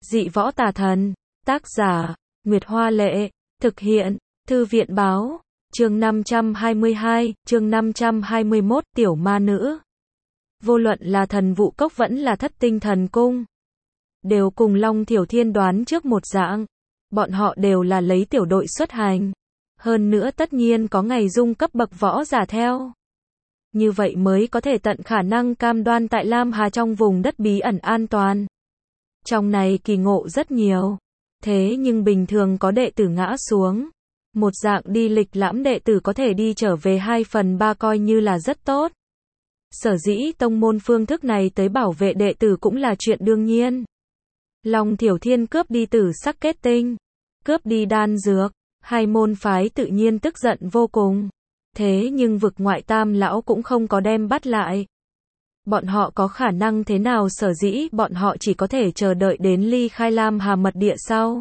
Dị võ tà thần. Tác giả, Nguyệt Hoa Lệ. Thực hiện, Thư viện Báo. Chương 522, chương 521, Tiểu Ma Nữ. Vô luận là Thần Vũ Cốc vẫn là Thất Tinh Thần Cung, đều cùng Long Thiểu Thiên đoán trước một dạng. Bọn họ đều là lấy tiểu đội xuất hành. Hơn nữa tất nhiên có ngày dung cấp bậc võ giả theo. Như vậy mới có thể tận khả năng cam đoan tại Lam Hà trong vùng đất bí ẩn an toàn. Trong này kỳ ngộ rất nhiều. Thế nhưng bình thường có đệ tử ngã xuống. Một dạng đi lịch lãm đệ tử có thể đi trở về 2/3 coi như là rất tốt. Sở dĩ tông môn phương thức này tới bảo vệ đệ tử cũng là chuyện đương nhiên. Long Thiểu Thiên cướp đi tử sắc kết tinh, cướp đi đan dược, hai môn phái tự nhiên tức giận vô cùng. Thế nhưng vực ngoại tam lão cũng không có đem bắt lại. Bọn họ có khả năng thế nào, sở dĩ bọn họ chỉ có thể chờ đợi đến ly khai Lam Hà mật địa sau.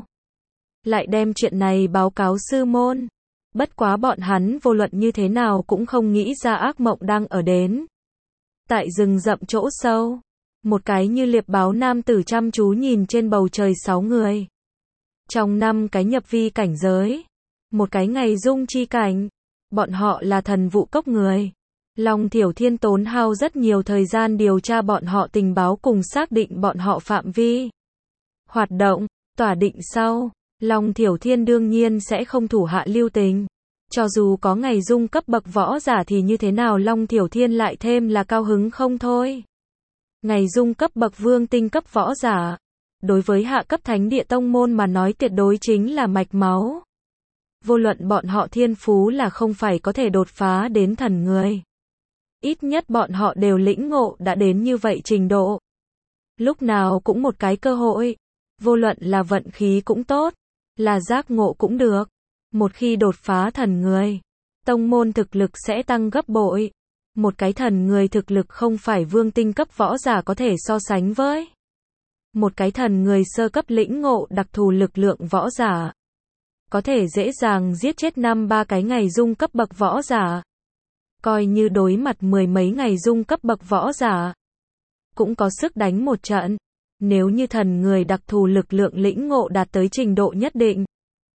Lại đem chuyện này báo cáo sư môn. Bất quá bọn hắn vô luận như thế nào cũng không nghĩ ra ác mộng đang ở đến. Tại rừng rậm chỗ sâu, một cái như liệp báo nam tử chăm chú nhìn trên bầu trời 6 người. Trong 5 cái nhập vi cảnh giới, một cái ngày dung chi cảnh. Bọn họ là Thần Vũ Cốc người. Long Thiểu Thiên tốn hao rất nhiều thời gian điều tra bọn họ tình báo cùng xác định bọn họ phạm vi hoạt động. Tỏa định sau, Long Thiểu Thiên đương nhiên sẽ không thủ hạ lưu tình. Cho dù có ngày dung cấp bậc võ giả thì như thế nào, Long Thiểu Thiên lại thêm là cao hứng không thôi. Ngày dung cấp bậc vương tinh cấp võ giả, đối với hạ cấp thánh địa tông môn mà nói tuyệt đối chính là mạch máu. Vô luận bọn họ thiên phú là không phải có thể đột phá đến thần người. Ít nhất bọn họ đều lĩnh ngộ đã đến như vậy trình độ. Lúc nào cũng một cái cơ hội. Vô luận là vận khí cũng tốt, là giác ngộ cũng được. Một khi đột phá thần người, tông môn thực lực sẽ tăng gấp bội. Một cái thần người thực lực không phải vương tinh cấp võ giả có thể so sánh với. Một cái thần người sơ cấp lĩnh ngộ đặc thù lực lượng võ giả, có thể dễ dàng giết chết 5-3 cái ngày dung cấp bậc võ giả. Coi như đối mặt 10 mấy ngày dung cấp bậc võ giả, cũng có sức đánh một trận. Nếu như thần người đặc thù lực lượng lĩnh ngộ đạt tới trình độ nhất định,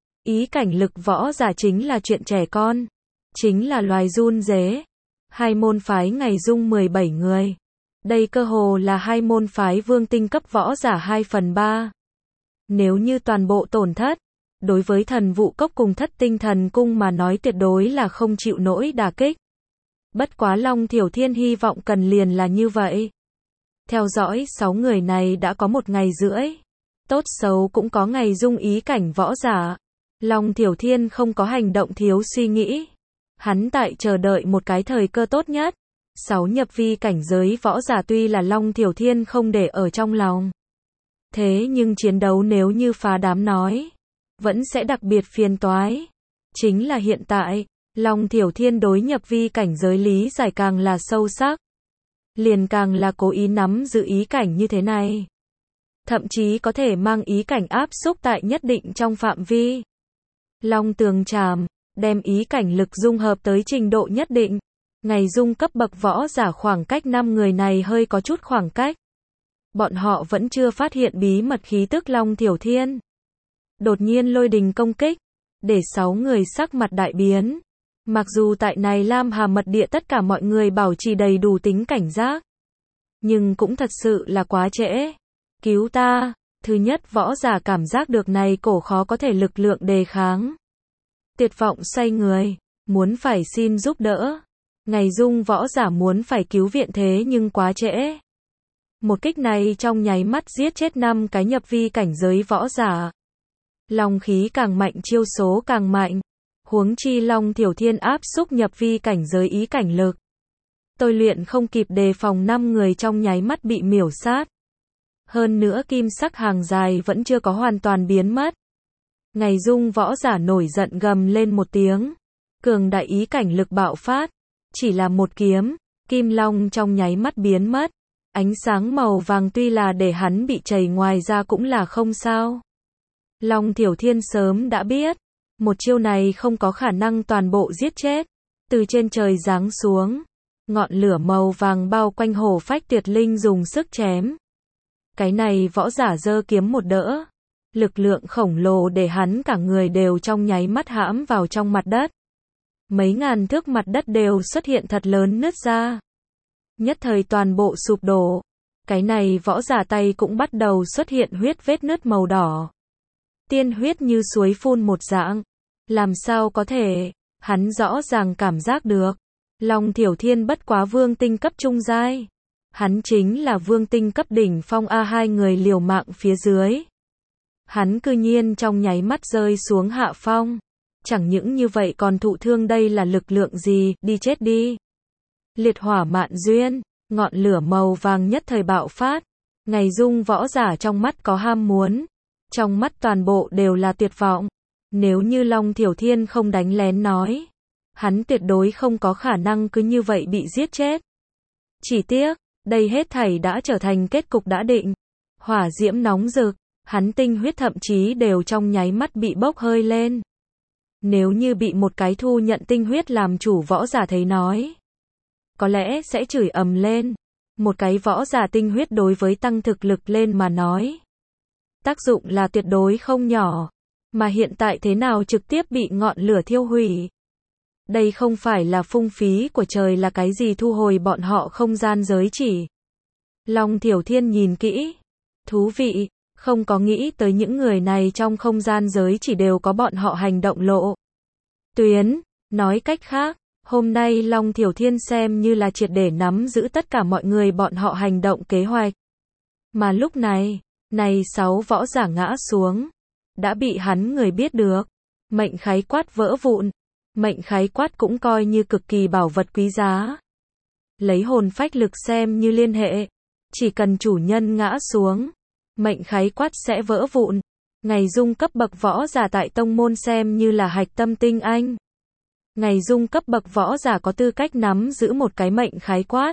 ý cảnh lực võ giả chính là chuyện trẻ con, chính là loài run rế. Hai môn phái ngày dung 17 người. Đây cơ hồ là hai môn phái vương tinh cấp võ giả 2/3. Nếu như toàn bộ tổn thất, đối với Thần Vũ Cốc cùng Thất Tinh Thần Cung mà nói tuyệt đối là không chịu nổi đả kích. Bất quá Long Thiểu Thiên hy vọng cần liền là như vậy. Theo dõi 6 người này đã có 1 ngày rưỡi. Tốt xấu cũng có ngày dung ý cảnh võ giả. Long Thiểu Thiên không có hành động thiếu suy nghĩ. Hắn tại chờ đợi một cái thời cơ tốt nhất. 6 nhập vi cảnh giới võ giả tuy là Long Thiểu Thiên không để ở trong lòng. Thế nhưng chiến đấu nếu như phá đám nói, vẫn sẽ đặc biệt phiền toái. Chính là hiện tại, Long Thiểu Thiên đối nhập vi cảnh giới lý giải càng là sâu sắc. Liền càng là cố ý nắm giữ ý cảnh như thế này. Thậm chí có thể mang ý cảnh áp xúc tại nhất định trong phạm vi. Long tường trảm, đem ý cảnh lực dung hợp tới trình độ nhất định. Ngày dung cấp bậc võ giả khoảng cách 5 người này hơi có chút khoảng cách. Bọn họ vẫn chưa phát hiện bí mật khí tức Long Thiểu Thiên. Đột nhiên lôi đình công kích, để 6 người sắc mặt đại biến. Mặc dù tại này Lam Hà mật địa tất cả mọi người bảo trì đầy đủ tính cảnh giác, nhưng cũng thật sự là quá trễ. Cứu ta! Thứ nhất võ giả cảm giác được này cổ khó có thể lực lượng đề kháng. Tuyệt vọng xoay người, muốn phải xin giúp đỡ. Ngày dung võ giả muốn phải cứu viện thế nhưng quá trễ. Một kích này trong nháy mắt giết chết 5 cái nhập vi cảnh giới võ giả. Long khí càng mạnh chiêu số càng mạnh. Huống chi Long Thiểu Thiên áp xúc nhập vi cảnh giới ý cảnh lực. Tôi luyện không kịp đề phòng 5 người trong nháy mắt bị miểu sát. Hơn nữa kim sắc hàng dài vẫn chưa có hoàn toàn biến mất. Ngày dung võ giả nổi giận gầm lên một tiếng. Cường đại ý cảnh lực bạo phát. Chỉ là một kiếm, kim long trong nháy mắt biến mất. Ánh sáng màu vàng tuy là để hắn bị chảy ngoài ra cũng là không sao. Long Thiểu Thiên sớm đã biết. Một chiêu này không có khả năng toàn bộ giết chết. Từ trên trời giáng xuống. Ngọn lửa màu vàng bao quanh hổ phách tuyệt linh dùng sức chém. Cái này võ giả giơ kiếm một đỡ. Lực lượng khổng lồ để hắn cả người đều trong nháy mắt hãm vào trong mặt đất. Mấy ngàn thước mặt đất đều xuất hiện thật lớn nứt ra. Nhất thời toàn bộ sụp đổ. Cái này võ giả tay cũng bắt đầu xuất hiện huyết vết nứt màu đỏ. Tiên huyết như suối phun một dạng. Làm sao có thể? Hắn rõ ràng cảm giác được. Long Thiểu Thiên bất quá vương tinh cấp trung giai. Hắn chính là vương tinh cấp đỉnh phong A, hai người liều mạng phía dưới. Hắn cư nhiên trong nháy mắt rơi xuống hạ phong. Chẳng những như vậy còn thụ thương, đây là lực lượng gì, đi chết đi. Liệt hỏa mạn duyên, ngọn lửa màu vàng nhất thời bạo phát. Ngày Dung võ giả trong mắt có ham muốn. Trong mắt toàn bộ đều là tuyệt vọng. Nếu như Long Thiểu Thiên không đánh lén nói, hắn tuyệt đối không có khả năng cứ như vậy bị giết chết. Chỉ tiếc, đây hết thảy đã trở thành kết cục đã định. Hỏa diễm nóng rực, hắn tinh huyết thậm chí đều trong nháy mắt bị bốc hơi lên. Nếu như bị một cái thu nhận tinh huyết làm chủ võ giả thấy nói, có lẽ sẽ chửi ầm lên. Một cái võ giả tinh huyết đối với tăng thực lực lên mà nói, tác dụng là tuyệt đối không nhỏ. Mà hiện tại thế nào trực tiếp bị ngọn lửa thiêu hủy. Đây không phải là phung phí của trời là cái gì, thu hồi bọn họ không gian giới chỉ. Long Thiểu Thiên nhìn kỹ. Thú vị, không có nghĩ tới những người này trong không gian giới chỉ đều có bọn họ hành động lộ tuyến. Nói cách khác, hôm nay Long Thiểu Thiên xem như là triệt để nắm giữ tất cả mọi người bọn họ hành động kế hoạch. Mà lúc này, 6 võ giả ngã xuống. Đã bị hắn người biết được. Mệnh khái quát vỡ vụn. Mệnh khái quát cũng coi như cực kỳ bảo vật quý giá. Lấy hồn phách lực xem như liên hệ. Chỉ cần chủ nhân ngã xuống, mệnh khái quát sẽ vỡ vụn. Ngày Dung cấp bậc võ giả tại tông môn xem như là hạch tâm tinh anh. Ngày Dung cấp bậc võ giả có tư cách nắm giữ một cái mệnh khái quát.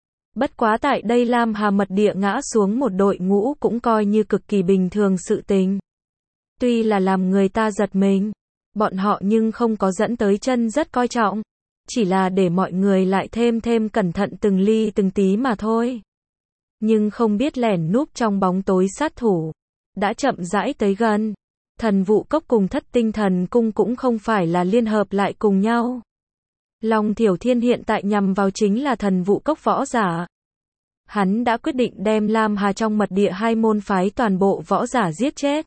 Bất quá tại đây Lam Hà mật địa ngã xuống một đội ngũ cũng coi như cực kỳ bình thường sự tình. Tuy là làm người ta giật mình, bọn họ nhưng không có dẫn tới chân rất coi trọng. Chỉ là để mọi người lại thêm cẩn thận từng ly từng tí mà thôi. Nhưng không biết lẻn núp trong bóng tối sát thủ. Đã chậm rãi tới gần. Thần vụ cốc cùng Thất Tinh Thần cung cũng không phải là liên hợp lại cùng nhau. Long Thiểu Thiên hiện tại nhằm vào chính là thần vụ cốc võ giả. Hắn đã quyết định đem Lam Hà trong mật địa hai môn phái toàn bộ võ giả giết chết.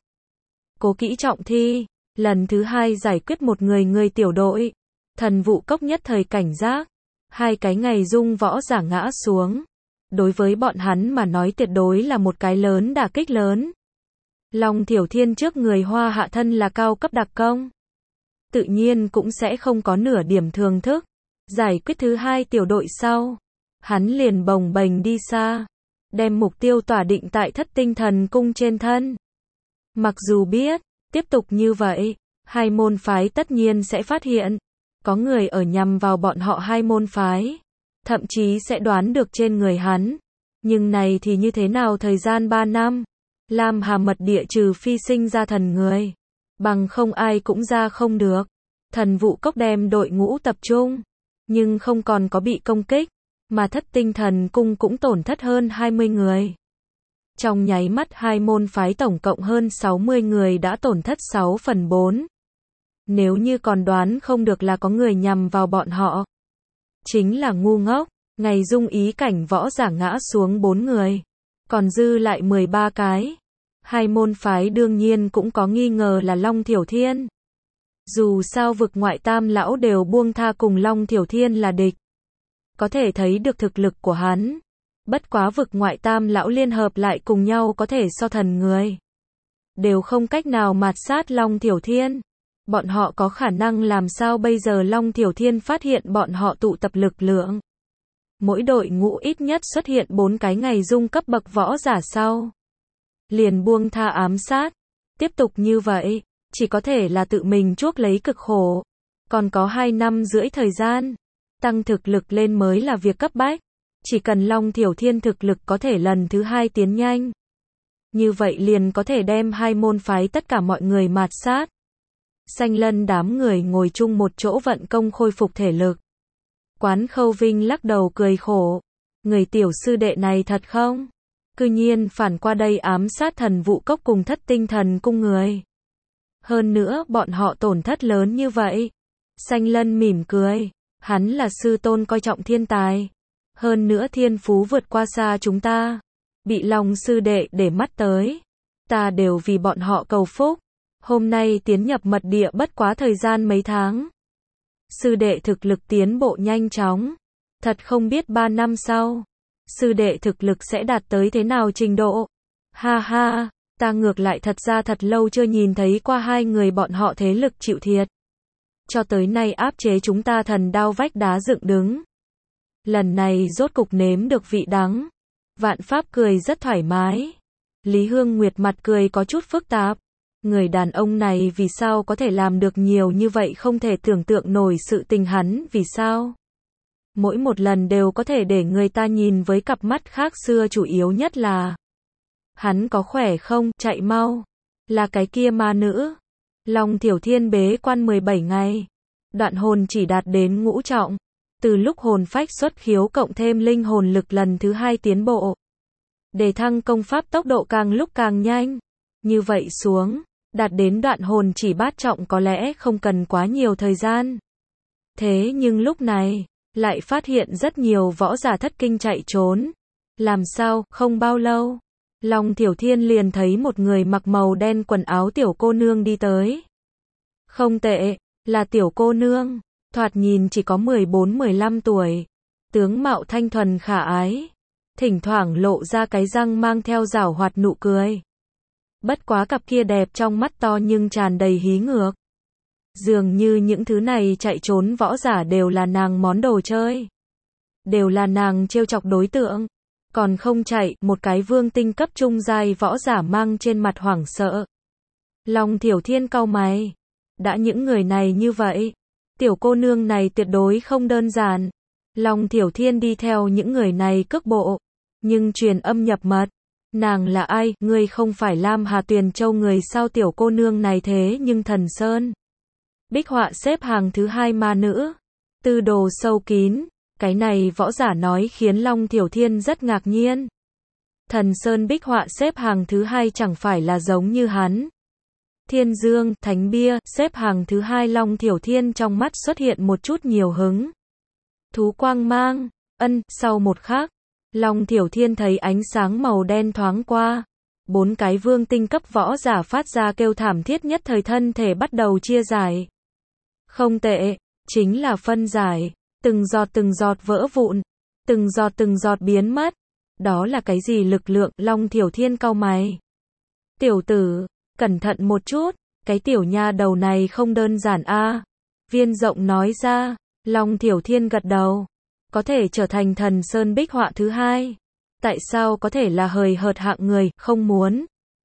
Cố kỹ trọng thi, lần thứ 2 giải quyết một người tiểu đội. Thần vụ cốc nhất thời cảnh giác. Hai cái Ngày Dung võ giả ngã xuống. Đối với bọn hắn mà nói tuyệt đối là một cái lớn đả kích lớn. Long Thiểu Thiên trước người Hoa Hạ thân là cao cấp đặc công. Tự nhiên cũng sẽ không có nửa điểm thường thức. Giải quyết thứ 2 tiểu đội sau. Hắn liền bồng bềnh đi xa. Đem mục tiêu tỏa định tại Thất Tinh Thần cung trên thân. Mặc dù biết, tiếp tục như vậy, hai môn phái tất nhiên sẽ phát hiện. Có người ở nhằm vào bọn họ hai môn phái. Thậm chí sẽ đoán được trên người hắn. Nhưng này thì như thế nào, thời gian 3 năm. Lam Hà mật địa trừ phi sinh ra thần người. Bằng không ai cũng ra không được. Thần vụ cốc đem đội ngũ tập trung. Nhưng không còn có bị công kích. Mà Thất Tinh Thần cung cũng tổn thất hơn 20 người. Trong nháy mắt hai môn phái tổng cộng hơn 60 người đã tổn thất 6/4. Nếu như còn đoán không được là có người nhằm vào bọn họ, chính là ngu ngốc. Ngày Dung ý cảnh võ giả ngã xuống 4 người. Còn dư lại 13 cái. Hai môn phái đương nhiên cũng có nghi ngờ là Long Thiểu Thiên. Dù sao vực ngoại tam lão đều buông tha cùng Long Thiểu Thiên là địch. Có thể thấy được thực lực của hắn. Bất quá vực ngoại tam lão liên hợp lại cùng nhau có thể so thần người. Đều không cách nào mạt sát Long Thiểu Thiên. Bọn họ có khả năng làm sao bây giờ Long Thiểu Thiên phát hiện bọn họ tụ tập lực lượng. Mỗi đội ngũ ít nhất xuất hiện 4 cái Ngày Dung cấp bậc võ giả sau. Liền buông tha ám sát. Tiếp tục như vậy, chỉ có thể là tự mình chuốc lấy cực khổ. Còn có 2 năm rưỡi thời gian. Tăng thực lực lên mới là việc cấp bách. Chỉ cần Long Thiểu Thiên thực lực có thể lần thứ 2 tiến nhanh. Như vậy liền có thể đem hai môn phái tất cả mọi người mạt sát. Xanh Lân đám người ngồi chung một chỗ vận công khôi phục thể lực. Quán Khâu Vinh lắc đầu cười khổ. Người tiểu sư đệ này thật không cư nhiên phản qua đây ám sát Thần Vũ Cốc cùng Thất Tinh Thần Cung người. Hơn nữa bọn họ tổn thất lớn như vậy. Xanh Lân mỉm cười, hắn là sư tôn coi trọng thiên tài. Hơn nữa thiên phú vượt qua xa chúng ta. Bị Long sư đệ để mắt tới. Ta đều vì bọn họ cầu phúc. Hôm nay tiến nhập mật địa bất quá thời gian mấy tháng. Sư đệ thực lực tiến bộ nhanh chóng. Thật không biết 3 năm sau, sư đệ thực lực sẽ đạt tới thế nào trình độ. Ha ha, ta ngược lại thật ra thật lâu chưa nhìn thấy qua hai người bọn họ thế lực chịu thiệt. Cho tới nay áp chế chúng ta thần đao vách đá dựng đứng. Lần này rốt cục nếm được vị đắng. Vạn Pháp cười rất thoải mái. Lý Hương Nguyệt mặt cười có chút phức tạp. Người đàn ông này vì sao có thể làm được nhiều như vậy, không thể tưởng tượng nổi sự tình hắn vì sao. Mỗi một lần đều có thể để người ta nhìn với cặp mắt khác xưa, chủ yếu nhất là hắn có khỏe không, chạy mau. Là cái kia ma nữ. Long Thiểu Thiên bế quan 17 ngày. Đoạn hồn chỉ đạt đến ngũ trọng. Từ lúc hồn phách xuất khiếu cộng thêm linh hồn lực lần thứ 2 tiến bộ. Để thăng công pháp tốc độ càng lúc càng nhanh. Như vậy xuống, đạt đến đoạn hồn chỉ bát trọng có lẽ không cần quá nhiều thời gian. Thế nhưng lúc này, lại phát hiện rất nhiều võ giả thất kinh chạy trốn. Làm sao, không bao lâu, Long Thiểu Thiên liền thấy một người mặc màu đen quần áo tiểu cô nương đi tới. Không tệ, là tiểu cô nương, thoạt nhìn chỉ có 14-15 tuổi. Tướng mạo thanh thuần khả ái, thỉnh thoảng lộ ra cái răng mang theo giảo hoạt nụ cười. Bất quá cặp kia đẹp trong mắt to nhưng tràn đầy hí ngược. Dường như những thứ này chạy trốn võ giả đều là nàng món đồ chơi. Đều là nàng trêu chọc đối tượng. Còn không chạy, một cái vương tinh cấp trung giai võ giả mang trên mặt hoảng sợ. Long Thiểu Thiên cau mày. Đã những người này như vậy, tiểu cô nương này tuyệt đối không đơn giản. Long Thiểu Thiên đi theo những người này cước bộ. Nhưng truyền âm nhập mật. Nàng là ai, ngươi không phải Lam Hà Tuyền Châu người sao? Tiểu cô nương này thế nhưng Thần Sơn Bích Họa xếp hàng thứ 2 ma nữ. Tư đồ sâu kín. Cái này võ giả nói khiến Long Thiểu Thiên rất ngạc nhiên. Thần Sơn Bích Họa xếp hàng thứ 2 chẳng phải là giống như hắn. Thiên Dương, Thánh Bia, xếp hàng thứ 2. Long Thiểu Thiên trong mắt xuất hiện một chút nhiều hứng. Thú quang mang, sau một khắc, Long Thiểu Thiên thấy ánh sáng màu đen thoáng qua. 4 cái vương tinh cấp võ giả phát ra kêu thảm thiết, nhất thời thân thể bắt đầu chia giải. Không tệ, chính là phân giải. Từng giọt vỡ vụn, từng giọt biến mất. Đó là cái gì lực lượng? Long Thiểu Thiên cau mày. Tiểu tử, cẩn thận một chút, cái tiểu nha đầu này không đơn giản a. Viên Rộng nói ra. Long Thiểu Thiên gật đầu. Có thể trở thành Thần Sơn Bích Họa thứ 2. Tại sao có thể là hời hợt hạng người, không muốn.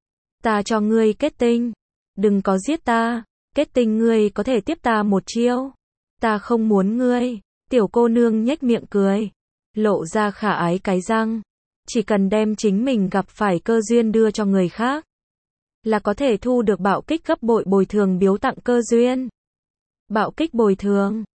Ta cho ngươi kết tinh. Đừng có giết ta, kết tinh ngươi có thể tiếp ta một chiêu. Ta không muốn ngươi. Tiểu cô nương nhếch miệng cười, lộ ra khả ái cái răng. Chỉ cần đem chính mình gặp phải cơ duyên đưa cho người khác, là có thể thu được bạo kích gấp bội bồi thường biếu tặng cơ duyên. Bạo kích bồi thường,